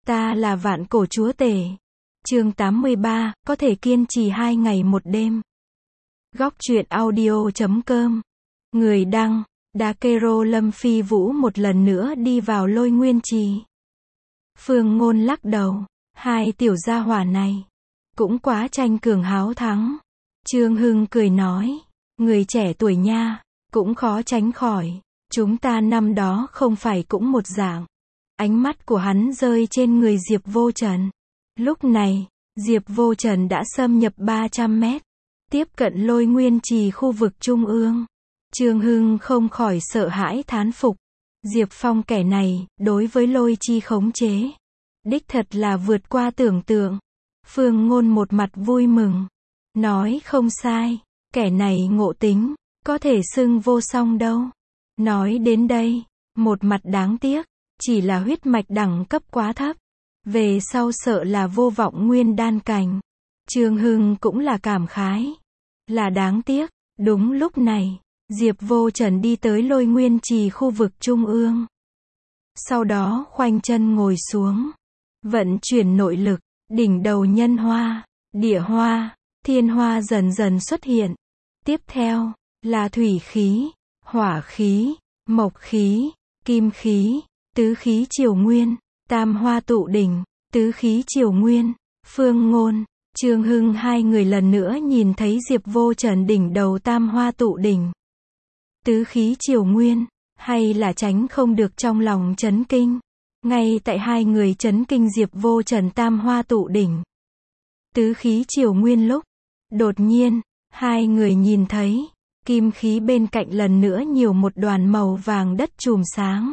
Ta là vạn cổ chúa tể. Chương 83, có thể kiên trì 2 ngày 1 đêm. Góc truyện audio.com. Người đăng, Dakero Lâm Phi Vũ một lần nữa đi vào Lôi Nguyên Trì. Phương Ngôn lắc đầu, hai tiểu gia hỏa này cũng quá tranh cường háo thắng. Trương Hưng cười nói, người trẻ tuổi nha, cũng khó tránh khỏi. Chúng ta năm đó không phải cũng một dạng. Ánh mắt của hắn rơi trên người Diệp Vô Trần. Lúc này, Diệp Vô Trần đã xâm nhập 300 mét, tiếp cận Lôi Nguyên Trì khu vực trung ương. Trương Hưng không khỏi sợ hãi thán phục. Diệp Phong kẻ này, đối với lôi chi khống chế, đích thật là vượt qua tưởng tượng. Phương Ngôn một mặt vui mừng, nói không sai, kẻ này ngộ tính, có thể xưng vô song đâu. Nói đến đây, một mặt đáng tiếc, chỉ là huyết mạch đẳng cấp quá thấp, về sau sợ là vô vọng nguyên đan cảnh. Trương Hưng cũng là cảm khái, là đáng tiếc. Đúng lúc này, Diệp Vô Trần đi tới Lôi Nguyên Trì khu vực trung ương. Sau đó khoanh chân ngồi xuống, vận chuyển nội lực, đỉnh đầu nhân hoa, địa hoa, thiên hoa dần dần xuất hiện. Tiếp theo, là thủy khí, hỏa khí, mộc khí, kim khí, tứ khí triều nguyên, tam hoa tụ đỉnh, tứ khí triều nguyên. Phương Ngôn, Trương Hưng hai người lần nữa nhìn thấy Diệp Vô Trần đỉnh đầu tam hoa tụ đỉnh, tứ khí triều nguyên, hay là tránh không được trong lòng chấn kinh. Ngay tại hai người chấn kinh Diệp Vô Trần tam hoa tụ đỉnh, tứ khí triều nguyên lúc, đột nhiên, hai người nhìn thấy, kim khí bên cạnh lần nữa nhiều một đoàn màu vàng đất chùm sáng.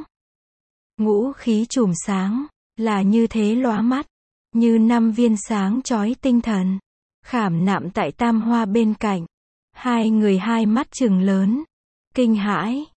Ngũ khí chùm sáng, là như thế lóa mắt, như 5 viên sáng chói tinh thần, khảm nạm tại tam hoa bên cạnh. Hai người hai mắt trừng lớn, kinh hãi,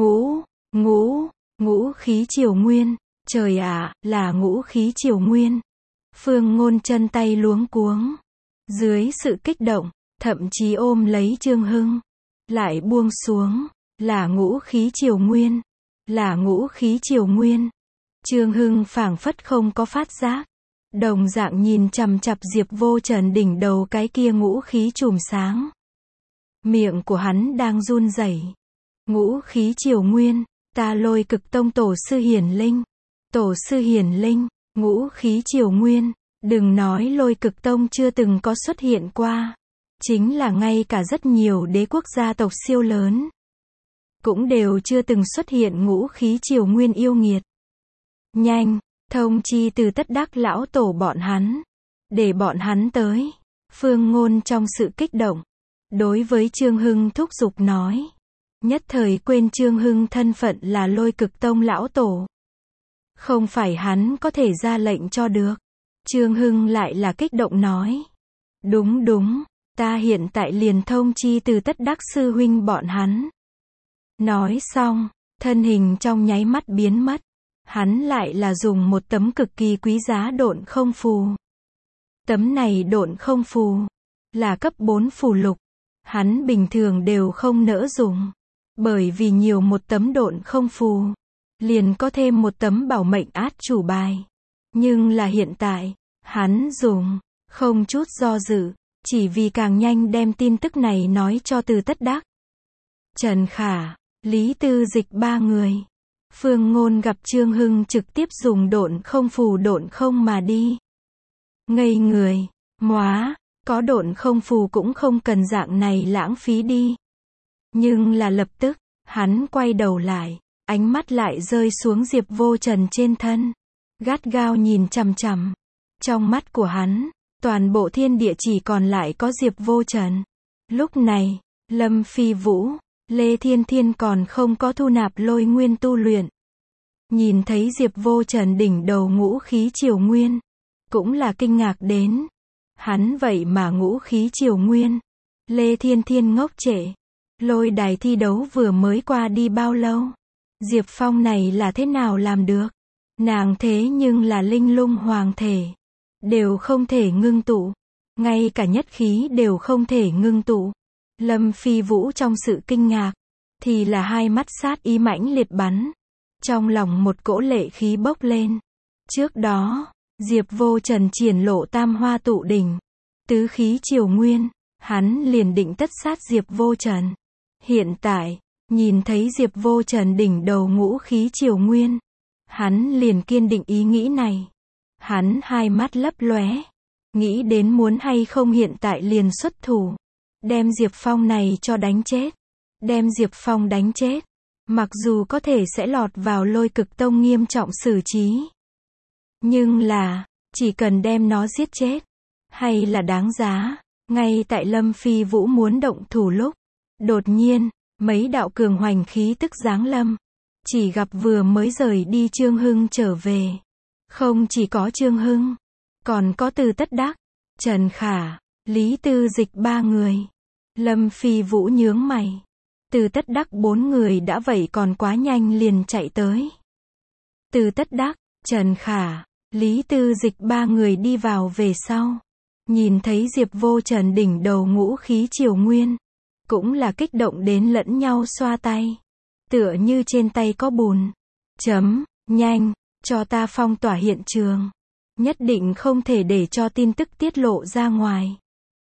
ngũ khí triều nguyên, trời ạ, là ngũ khí triều nguyên. Phương Ngôn chân tay luống cuống, dưới sự kích động, thậm chí ôm lấy Trương Hưng, lại buông xuống, là ngũ khí triều nguyên, là ngũ khí triều nguyên. Trương Hưng phảng phất không có phát giác, đồng dạng nhìn chằm chằm Diệp Vô Trần đỉnh đầu cái kia ngũ khí chùm sáng. Miệng của hắn đang run rẩy. Ngũ khí triều nguyên, ta Lôi Cực Tông tổ sư Hiển Linh. Tổ sư Hiển Linh, ngũ khí triều nguyên, đừng nói Lôi Cực Tông chưa từng có xuất hiện qua, chính là ngay cả rất nhiều đế quốc gia tộc siêu lớn, cũng đều chưa từng xuất hiện ngũ khí triều nguyên yêu nghiệt. Nhanh, thông chi từ Tất Đắc lão tổ bọn hắn, để bọn hắn tới. Phương Ngôn trong sự kích động, đối với Trương Hưng thúc giục nói, nhất thời quên Trương Hưng thân phận là Lôi Cực Tông lão tổ. Không phải hắn có thể ra lệnh cho được. Trương Hưng lại là kích động nói, đúng, ta hiện tại liền thông chi từ Tất Đắc sư huynh bọn hắn. Nói xong, thân hình trong nháy mắt biến mất. Hắn lại là dùng một tấm cực kỳ quý giá độn không phù. Tấm này độn không phù, là cấp 4 phù lục. Hắn bình thường đều không nỡ dùng, bởi vì nhiều một tấm độn không phù, liền có thêm một tấm bảo mệnh át chủ bài. Nhưng là hiện tại, hắn dùng, không chút do dự, chỉ vì càng nhanh đem tin tức này nói cho từ Tất Đắc, Trần Khả, Lý Tư Dịch ba người. Phương Ngôn gặp Trương Hưng trực tiếp dùng độn không phù độn không mà đi. Ngây người, móa, có độn không phù cũng không cần dạng này lãng phí đi. Nhưng là lập tức, hắn quay đầu lại, ánh mắt lại rơi xuống Diệp Vô Trần trên thân, gắt gao nhìn chằm chằm. Trong mắt của hắn, toàn bộ thiên địa chỉ còn lại có Diệp Vô Trần. Lúc này, Lâm Phi Vũ, Lê Thiên Thiên còn không có thu nạp lôi nguyên tu luyện. Nhìn thấy Diệp Vô Trần đỉnh đầu ngũ khí triều nguyên, cũng là kinh ngạc đến. Hắn vậy mà ngũ khí triều nguyên. Lê Thiên Thiên ngốc trệ. Lôi đài thi đấu vừa mới qua đi bao lâu? Diệp Phong này là thế nào làm được? Nàng thế nhưng là linh lung hoàng thể, đều không thể ngưng tụ, ngay cả nhất khí đều không thể ngưng tụ. Lâm Phi Vũ trong sự kinh ngạc, thì là hai mắt sát ý mãnh liệt bắn. Trong lòng một cỗ lệ khí bốc lên. Trước đó, Diệp Vô Trần triển lộ tam hoa tụ đỉnh, tứ khí triều nguyên, hắn liền định tất sát Diệp Vô Trần. Hiện tại, nhìn thấy Diệp Vô Trần đỉnh đầu ngũ khí triều nguyên, hắn liền kiên định ý nghĩ này. Hắn hai mắt lấp lóe, nghĩ đến muốn hay không hiện tại liền xuất thủ, đem Diệp Phong này cho đánh chết. Đem Diệp Phong đánh chết, mặc dù có thể sẽ lọt vào Lôi Cực Tông nghiêm trọng xử trí, nhưng là, chỉ cần đem nó giết chết, hay là đáng giá. Ngay tại Lâm Phi Vũ muốn động thủ lúc, đột nhiên, mấy đạo cường hoành khí tức giáng lâm, chỉ gặp vừa mới rời đi Trương Hưng trở về. Không chỉ có Trương Hưng, còn có Từ Tất Đắc, Trần Khả, Lý Tư Dịch ba người. Lâm Phi Vũ nhướng mày. Từ Tất Đắc bốn người đã vậy còn quá nhanh liền chạy tới. Từ Tất Đắc, Trần Khả, Lý Tư Dịch ba người đi vào về sau. Nhìn thấy Diệp Vô Trần đỉnh đầu ngũ khí triều nguyên, cũng là kích động đến lẫn nhau xoa tay. Tựa như trên tay có bùn. Nhanh, cho ta phong tỏa hiện trường. Nhất định không thể để cho tin tức tiết lộ ra ngoài.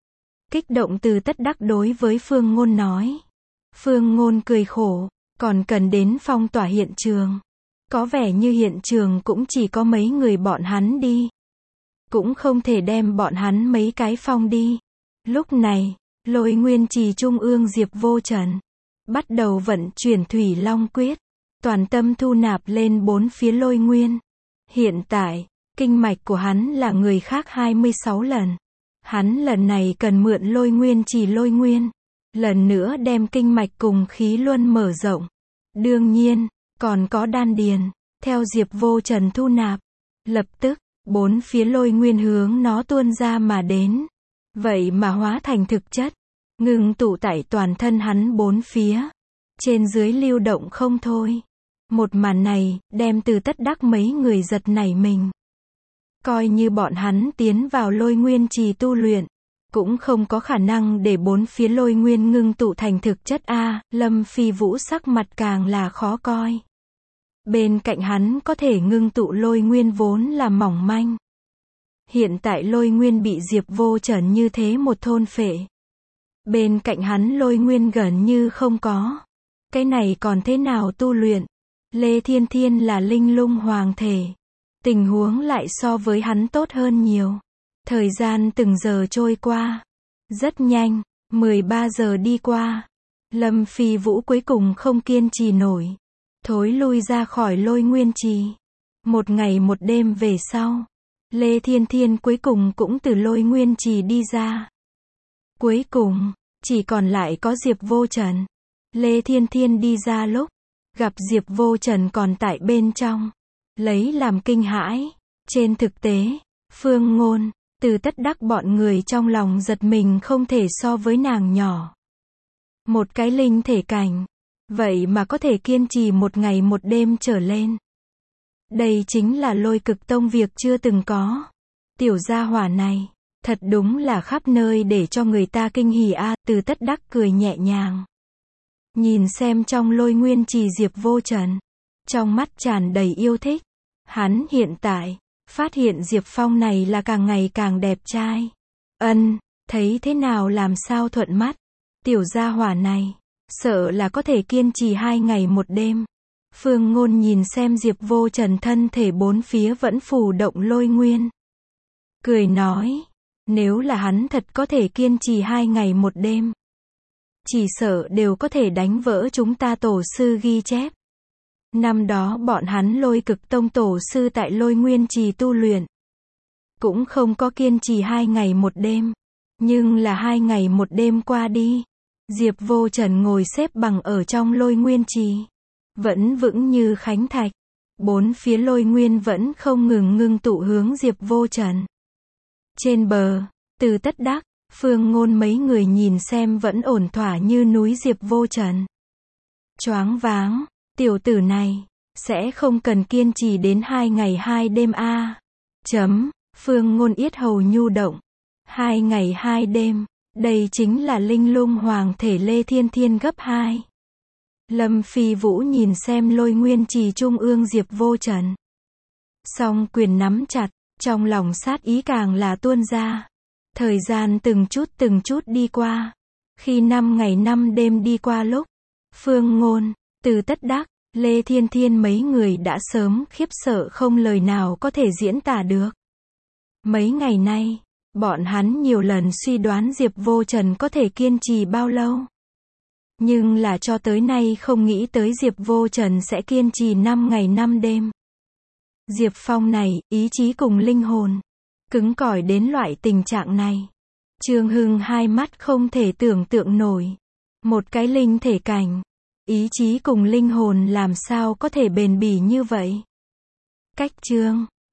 Kích động Từ Tất Đắc đối với Phương Ngôn nói. Phương Ngôn cười khổ, còn cần đến phong tỏa hiện trường. Có vẻ như hiện trường cũng chỉ có mấy người bọn hắn đi. Cũng không thể đem bọn hắn mấy cái phong đi. Lúc này, Lôi Nguyên Trì Trung ương Diệp Vô Trần bắt đầu vận chuyển Thủy Long Quyết, toàn tâm thu nạp lên bốn phía Lôi Nguyên. Hiện tại, kinh mạch của hắn là người khác 26 lần. Hắn lần này cần mượn Lôi Nguyên Trì Lôi Nguyên, lần nữa đem kinh mạch cùng khí luân mở rộng. Đương nhiên, còn có đan điền, theo Diệp Vô Trần thu nạp. Lập tức, bốn phía Lôi Nguyên hướng nó tuôn ra mà đến. Vậy mà hóa thành thực chất, ngưng tụ tại toàn thân hắn bốn phía. Trên dưới lưu động không thôi. Một màn này, đem Từ Tất Đắc mấy người giật nảy mình. Coi như bọn hắn tiến vào Lôi Nguyên Trì tu luyện, cũng không có khả năng để bốn phía Lôi Nguyên ngưng tụ thành thực chất a. Lâm Phi Vũ sắc mặt càng là khó coi. Bên cạnh hắn có thể ngưng tụ Lôi Nguyên vốn là mỏng manh. Hiện tại Lôi Nguyên bị Diệp Vô Trần như thế một thôn phệ. Bên cạnh hắn Lôi Nguyên gần như không có. Cái này còn thế nào tu luyện? Lê Thiên Thiên là linh lung hoàng thể. Tình huống lại so với hắn tốt hơn nhiều. Thời gian từng giờ trôi qua. Rất nhanh, 13 giờ đi qua. Lâm Phi Vũ cuối cùng không kiên trì nổi. Thối lui ra khỏi Lôi Nguyên Trì. Một ngày một đêm về sau, Lê Thiên Thiên cuối cùng cũng từ Lôi Nguyên Trì đi ra. Cuối cùng, chỉ còn lại có Diệp Vô Trần. Lê Thiên Thiên đi ra lúc, gặp Diệp Vô Trần còn tại bên trong. Lấy làm kinh hãi. Trên thực tế, Phương Ngôn, Từ Tất Đắc bọn người trong lòng giật mình không thể so với nàng nhỏ. Một cái linh thể cảnh. Vậy mà có thể kiên trì một ngày một đêm trở lên. Đây chính là Lôi Cực Tông việc chưa từng có. Tiểu gia hỏa này, thật đúng là khắp nơi để cho người ta kinh hỉ a. Từ Tất Đắc cười nhẹ nhàng. Nhìn xem trong Lôi Nguyên Trì Diệp Vô Trần. Trong mắt tràn đầy yêu thích. Hắn hiện tại, phát hiện Diệp Phong này là càng ngày càng đẹp trai. Thấy thế nào làm sao thuận mắt. Tiểu gia hỏa này, sợ là có thể kiên trì 2 ngày một đêm. Phương Ngôn nhìn xem Diệp Vô Trần thân thể bốn phía vẫn phủ động Lôi Nguyên. Cười nói, nếu là hắn thật có thể kiên trì 2 ngày một đêm, chỉ sợ đều có thể đánh vỡ chúng ta tổ sư ghi chép. Năm đó bọn hắn Lôi Cực Tông tổ sư tại Lôi Nguyên Trì tu luyện, cũng không có kiên trì 2 ngày một đêm. Nhưng là 2 ngày một đêm qua đi, Diệp Vô Trần ngồi xếp bằng ở trong Lôi Nguyên Trì, vẫn vững như khánh thạch. Bốn phía Lôi Nguyên vẫn không ngừng ngưng tụ hướng Diệp Vô Trần. Trên bờ, Từ Tất Đắc, Phương Ngôn mấy người nhìn xem vẫn ổn thỏa như núi Diệp Vô Trần. Choáng váng, tiểu tử này, sẽ không cần kiên trì đến 2 ngày 2 đêm a. Phương Ngôn yết hầu nhu động. 2 ngày 2 đêm, đây chính là linh lung hoàng thể Lê Thiên Thiên gấp 2. Lâm Phi Vũ nhìn xem Lôi Nguyên Trì Trung ương Diệp Vô Trần. Song quyền nắm chặt, Trong lòng sát ý càng là tuôn ra. Thời gian từng chút đi qua. Khi 5 ngày 5 đêm đi qua lúc, Phương Ngôn, Từ Tất Đắc, Lê Thiên Thiên mấy người đã sớm khiếp sợ không lời nào có thể diễn tả được. Mấy ngày nay, bọn hắn nhiều lần suy đoán Diệp Vô Trần có thể kiên trì bao lâu. Nhưng là cho tới nay không nghĩ tới Diệp Vô Trần sẽ kiên trì 5 ngày 5 đêm. Diệp Phong này, ý chí cùng linh hồn, cứng cỏi đến loại tình trạng này. Trương Hưng hai mắt không thể tưởng tượng nổi. Một cái linh thể cảnh, ý chí cùng linh hồn làm sao có thể bền bỉ như vậy. Cách chương